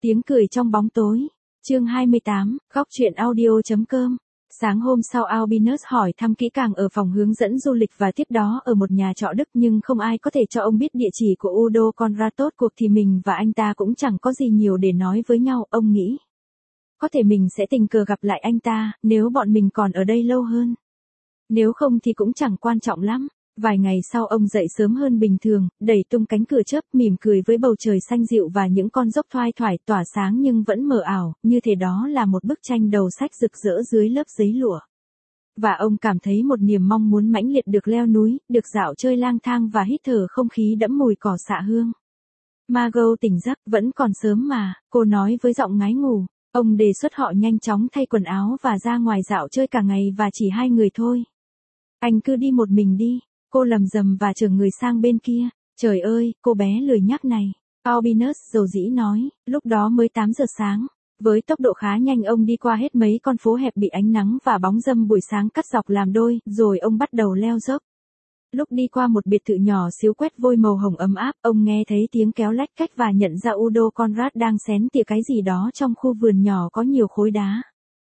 Tiếng cười trong bóng tối. Chương 28, góc truyện audio.com. Sáng hôm sau Albinus hỏi thăm kỹ càng ở phòng hướng dẫn du lịch và tiếp đó ở một nhà trọ Đức, nhưng không ai có thể cho ông biết địa chỉ của Udo Conrad. Tốt cuộc thì mình và anh ta cũng chẳng có gì nhiều để nói với nhau, ông nghĩ. Có thể mình sẽ tình cờ gặp lại anh ta, nếu bọn mình còn ở đây lâu hơn. Nếu không thì cũng chẳng quan trọng lắm. Vài ngày sau ông dậy sớm hơn bình thường, đẩy tung cánh cửa chớp, mỉm cười với bầu trời xanh dịu và những con dốc thoai thoải tỏa sáng nhưng vẫn mờ ảo, như thể đó là một bức tranh đầu sách rực rỡ dưới lớp giấy lụa. Và ông cảm thấy một niềm mong muốn mãnh liệt được leo núi, được dạo chơi lang thang và hít thở không khí đẫm mùi cỏ xạ hương. Margot tỉnh giấc, vẫn còn sớm mà, cô nói với giọng ngái ngủ. Ông đề xuất họ nhanh chóng thay quần áo và ra ngoài dạo chơi cả ngày và chỉ hai người thôi. Anh cứ đi một mình đi. Cô lầm rầm và chở người sang bên kia. Trời ơi, cô bé lười nhác này. Albinus dầu dĩ nói, lúc đó mới 8 giờ sáng. Với tốc độ khá nhanh ông đi qua hết mấy con phố hẹp bị ánh nắng và bóng râm buổi sáng cắt dọc làm đôi, rồi ông bắt đầu leo dốc. Lúc đi qua một biệt thự nhỏ xíu quét vôi màu hồng ấm áp, ông nghe thấy tiếng kéo lách cách và nhận ra Udo Conrad đang xén tỉa cái gì đó trong khu vườn nhỏ có nhiều khối đá.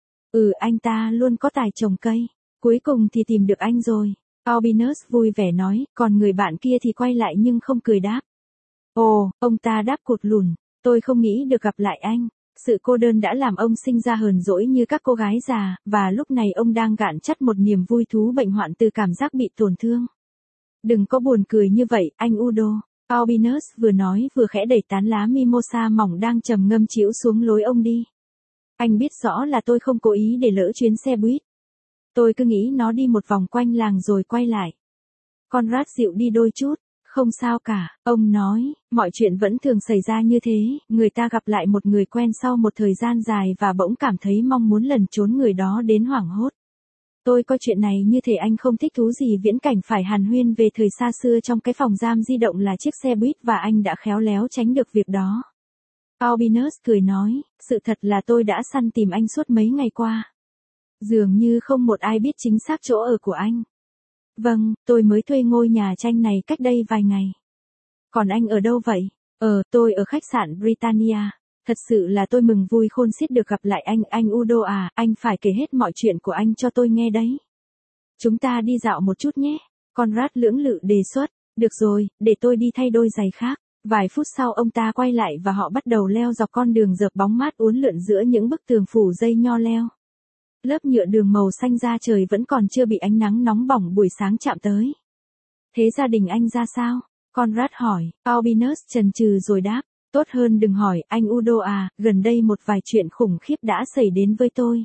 Anh ta luôn có tài trồng cây. Cuối cùng thì tìm được anh rồi. Albinus vui vẻ nói, còn người bạn kia thì quay lại nhưng không cười đáp. Ồ, ông ta đáp cụt lùn, tôi không nghĩ được gặp lại anh. Sự cô đơn đã làm ông sinh ra hờn dỗi như các cô gái già, và lúc này ông đang gạn chắt một niềm vui thú bệnh hoạn từ cảm giác bị tổn thương. Đừng có buồn cười như vậy, anh Udo. Albinus vừa nói vừa khẽ đẩy tán lá mimosa mỏng đang trầm ngâm chĩu xuống lối ông đi. Anh biết rõ là tôi không cố ý để lỡ chuyến xe buýt. Tôi cứ nghĩ nó đi một vòng quanh làng rồi quay lại. Conrad dịu đi đôi chút. Không sao cả, ông nói, mọi chuyện vẫn thường xảy ra như thế, người ta gặp lại một người quen sau một thời gian dài và bỗng cảm thấy mong muốn lẩn trốn người đó đến hoảng hốt. Tôi coi chuyện này như thể anh không thích thú gì viễn cảnh phải hàn huyên về thời xa xưa trong cái phòng giam di động là chiếc xe buýt và anh đã khéo léo tránh được việc đó. Albinus cười nói, sự thật là tôi đã săn tìm anh suốt mấy ngày qua. Dường như không một ai biết chính xác chỗ ở của anh. Vâng, tôi mới thuê ngôi nhà tranh này cách đây vài ngày. Còn anh ở đâu vậy? Tôi ở khách sạn Britannia. Thật sự là tôi mừng vui khôn xiết được gặp lại anh Udo à, anh phải kể hết mọi chuyện của anh cho tôi nghe đấy. Chúng ta đi dạo một chút nhé. Conrad lưỡng lự đề xuất. Được rồi, để tôi đi thay đôi giày khác. Vài phút sau ông ta quay lại và họ bắt đầu leo dọc con đường rợp bóng mát uốn lượn giữa những bức tường phủ dây nho leo. Lớp nhựa đường màu xanh da trời vẫn còn chưa bị ánh nắng nóng bỏng buổi sáng chạm tới. Thế gia đình anh ra sao? Conrad hỏi. Albinus chần chừ rồi đáp. Tốt hơn đừng hỏi, anh Udo à, gần đây một vài chuyện khủng khiếp đã xảy đến với tôi.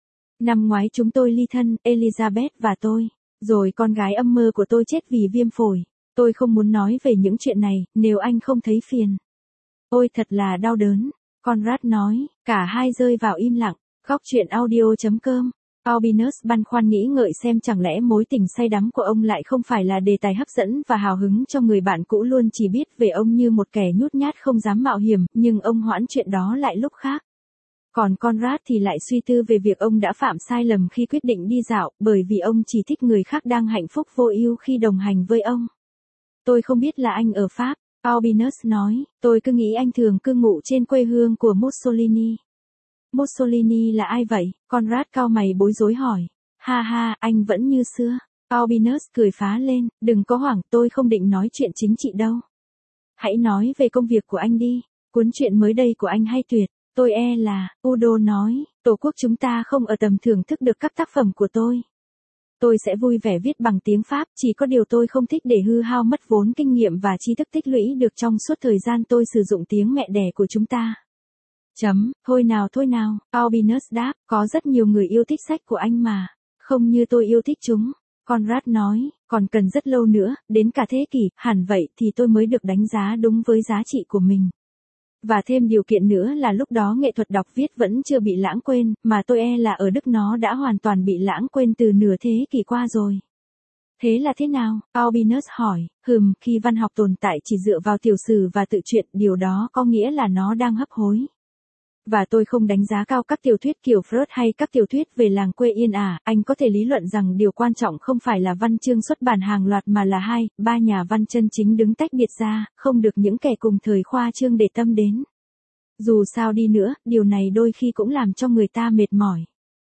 Năm ngoái chúng tôi ly thân, Elizabeth và tôi. Rồi con gái âm mơ của tôi chết vì viêm phổi. Tôi không muốn nói về những chuyện này, nếu anh không thấy phiền. Ôi thật là đau đớn. Conrad nói, cả hai rơi vào im lặng. Góc truyện audio.com. Albinus băn khoăn nghĩ ngợi xem chẳng lẽ mối tình say đắm của ông lại không phải là đề tài hấp dẫn và hào hứng cho người bạn cũ luôn chỉ biết về ông như một kẻ nhút nhát không dám mạo hiểm, nhưng ông hoãn chuyện đó lại lúc khác. Còn Conrad thì lại suy tư về việc ông đã phạm sai lầm khi quyết định đi dạo, bởi vì ông chỉ thích người khác đang hạnh phúc vô ưu khi đồng hành với ông. Tôi không biết là anh ở Pháp, Albinus nói, tôi cứ nghĩ anh thường cư ngụ trên quê hương của Mussolini. Mussolini là ai vậy? Conrad cau mày bối rối hỏi. Ha ha, anh vẫn như xưa. Albinus cười phá lên, đừng có hoảng, tôi không định nói chuyện chính trị đâu. Hãy nói về công việc của anh đi, cuốn truyện mới đây của anh hay tuyệt. Tôi là, Udo nói, tổ quốc chúng ta không ở tầm thưởng thức được các tác phẩm của tôi. Tôi sẽ vui vẻ viết bằng tiếng Pháp, chỉ có điều tôi không thích để hư hao mất vốn kinh nghiệm và tri thức tích lũy được trong suốt thời gian tôi sử dụng tiếng mẹ đẻ của chúng ta. Thôi nào, Albinus đáp, có rất nhiều người yêu thích sách của anh mà. Không như tôi yêu thích chúng. Conrad nói, còn cần rất lâu nữa, đến cả thế kỷ, hẳn vậy thì tôi mới được đánh giá đúng với giá trị của mình. Và thêm điều kiện nữa là lúc đó nghệ thuật đọc viết vẫn chưa bị lãng quên, mà tôi là ở Đức nó đã hoàn toàn bị lãng quên từ nửa thế kỷ qua rồi. Thế là thế nào? Albinus hỏi, khi văn học tồn tại chỉ dựa vào tiểu sử và tự truyện, điều đó có nghĩa là nó đang hấp hối. Và tôi không đánh giá cao các tiểu thuyết kiểu Freud hay các tiểu thuyết về làng quê yên ả, anh có thể lý luận rằng điều quan trọng không phải là văn chương xuất bản hàng loạt mà là 2-3 nhà văn chân chính đứng tách biệt ra, không được những kẻ cùng thời khoa trương để tâm đến. Dù sao đi nữa, điều này đôi khi cũng làm cho người ta mệt mỏi.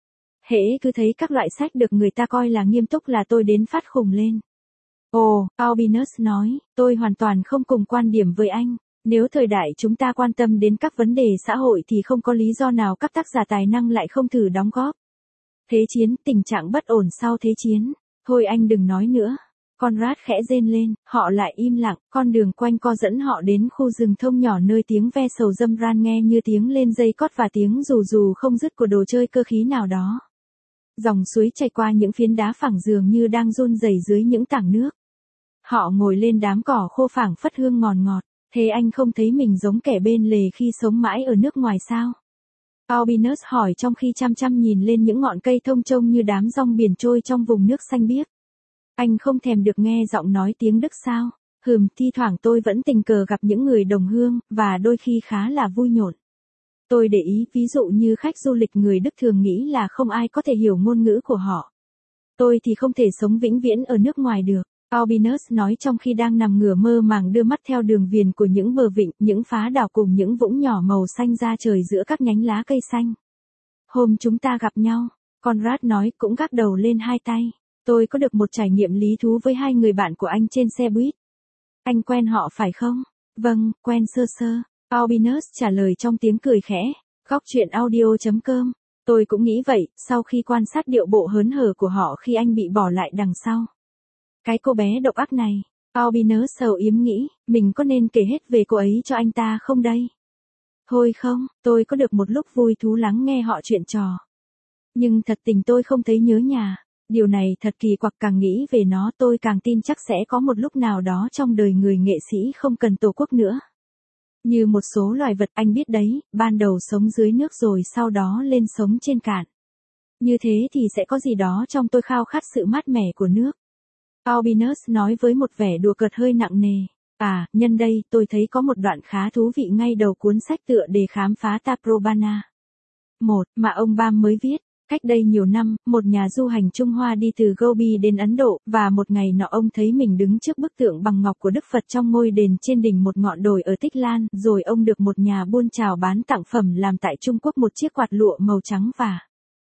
Hễ cứ thấy các loại sách được người ta coi là nghiêm túc là tôi đến phát khùng lên. Ồ, Albinus nói, tôi hoàn toàn không cùng quan điểm với anh. Nếu thời đại chúng ta quan tâm đến các vấn đề xã hội thì không có lý do nào các tác giả tài năng lại không thử đóng góp. Thế chiến, tình trạng bất ổn sau thế chiến. Thôi anh đừng nói nữa. Conrad khẽ rên lên, họ lại im lặng, con đường quanh co dẫn họ đến khu rừng thông nhỏ nơi tiếng ve sầu râm ran nghe như tiếng lên dây cót và tiếng rù rù không dứt của đồ chơi cơ khí nào đó. Dòng suối chảy qua những phiến đá phẳng dường như đang run rẩy dưới những tảng nước. Họ ngồi lên đám cỏ khô phảng phất hương ngọt ngọt, thế anh không thấy mình giống kẻ bên lề khi sống mãi ở nước ngoài sao? Albinus hỏi trong khi chăm chăm nhìn lên những ngọn cây thông trông như đám rong biển trôi trong vùng nước xanh biếc. Anh không thèm được nghe giọng nói tiếng Đức sao? Thi thoảng tôi vẫn tình cờ gặp những người đồng hương, và đôi khi khá là vui nhộn. Tôi để ý, ví dụ như khách du lịch người Đức thường nghĩ là không ai có thể hiểu ngôn ngữ của họ. Tôi thì không thể sống vĩnh viễn ở nước ngoài được. Albinus nói trong khi đang nằm ngửa mơ màng đưa mắt theo đường viền của những bờ vịnh, những phá đảo cùng những vũng nhỏ màu xanh ra trời giữa các nhánh lá cây xanh. Hôm chúng ta gặp nhau, Conrad nói cũng gác đầu lên hai tay. Tôi có được một trải nghiệm lý thú với hai người bạn của anh trên xe buýt. Anh quen họ phải không? Vâng, quen sơ sơ. Albinus trả lời trong tiếng cười khẽ. Góc chuyện audio.com. Tôi cũng nghĩ vậy, sau khi quan sát điệu bộ hớn hở của họ khi anh bị bỏ lại đằng sau. Cái cô bé độc ác này. Albinus âu yếm nghĩ, mình có nên kể hết về cô ấy cho anh ta không đây? Thôi không, tôi có được một lúc vui thú lắng nghe họ chuyện trò. Nhưng thật tình tôi không thấy nhớ nhà. Điều này thật kỳ quặc, càng nghĩ về nó tôi càng tin chắc sẽ có một lúc nào đó trong đời người nghệ sĩ không cần tổ quốc nữa. Như một số loài vật anh biết đấy, ban đầu sống dưới nước rồi sau đó lên sống trên cạn. Như thế thì sẽ có gì đó trong tôi khao khát sự mát mẻ của nước. Albinus nói với một vẻ đùa cợt hơi nặng nề. À, nhân đây tôi thấy có một đoạn khá thú vị ngay đầu cuốn sách tựa đề khám phá Taprobana. Mà ông Bam mới viết. Cách đây nhiều năm, một nhà du hành Trung Hoa đi từ Gobi đến Ấn Độ, và một ngày nọ ông thấy mình đứng trước bức tượng bằng ngọc của Đức Phật trong ngôi đền trên đỉnh một ngọn đồi ở Tích Lan, rồi ông được một nhà buôn chào bán tặng phẩm làm tại Trung Quốc một chiếc quạt lụa màu trắng và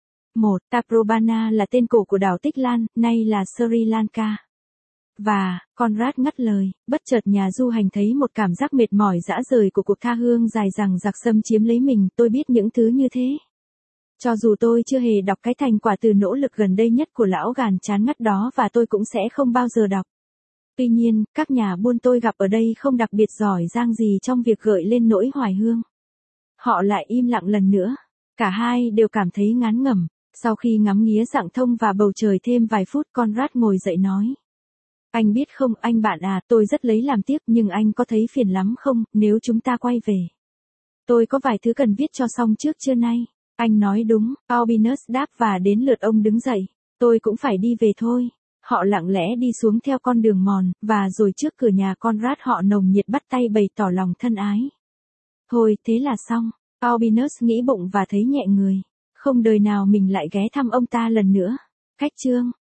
Taprobana là tên cổ của đảo Tích Lan, nay là Sri Lanka. Và, Conrad ngắt lời, bất chợt nhà du hành thấy một cảm giác mệt mỏi dã rời của cuộc tha hương dài dằng dặc xâm chiếm lấy mình, tôi biết những thứ như thế. Cho dù tôi chưa hề đọc cái thành quả từ nỗ lực gần đây nhất của lão gàn chán ngắt đó và tôi cũng sẽ không bao giờ đọc. Tuy nhiên, các nhà buôn tôi gặp ở đây không đặc biệt giỏi giang gì trong việc gợi lên nỗi hoài hương. Họ lại im lặng lần nữa. Cả hai đều cảm thấy ngán ngẩm. Sau khi ngắm nghía rạng thông và bầu trời thêm vài phút, Conrad ngồi dậy nói. Anh biết không, anh bạn à, tôi rất lấy làm tiếc nhưng anh có thấy phiền lắm không, nếu chúng ta quay về. Tôi có vài thứ cần viết cho xong trước trưa nay. Anh nói đúng, Albinus đáp và đến lượt ông đứng dậy. Tôi cũng phải đi về thôi. Họ lặng lẽ đi xuống theo con đường mòn, và rồi trước cửa nhà Conrad họ nồng nhiệt bắt tay bày tỏ lòng thân ái. Thôi, thế là xong. Albinus nghĩ bụng và thấy nhẹ người. Không đời nào mình lại ghé thăm ông ta lần nữa. Cách chương.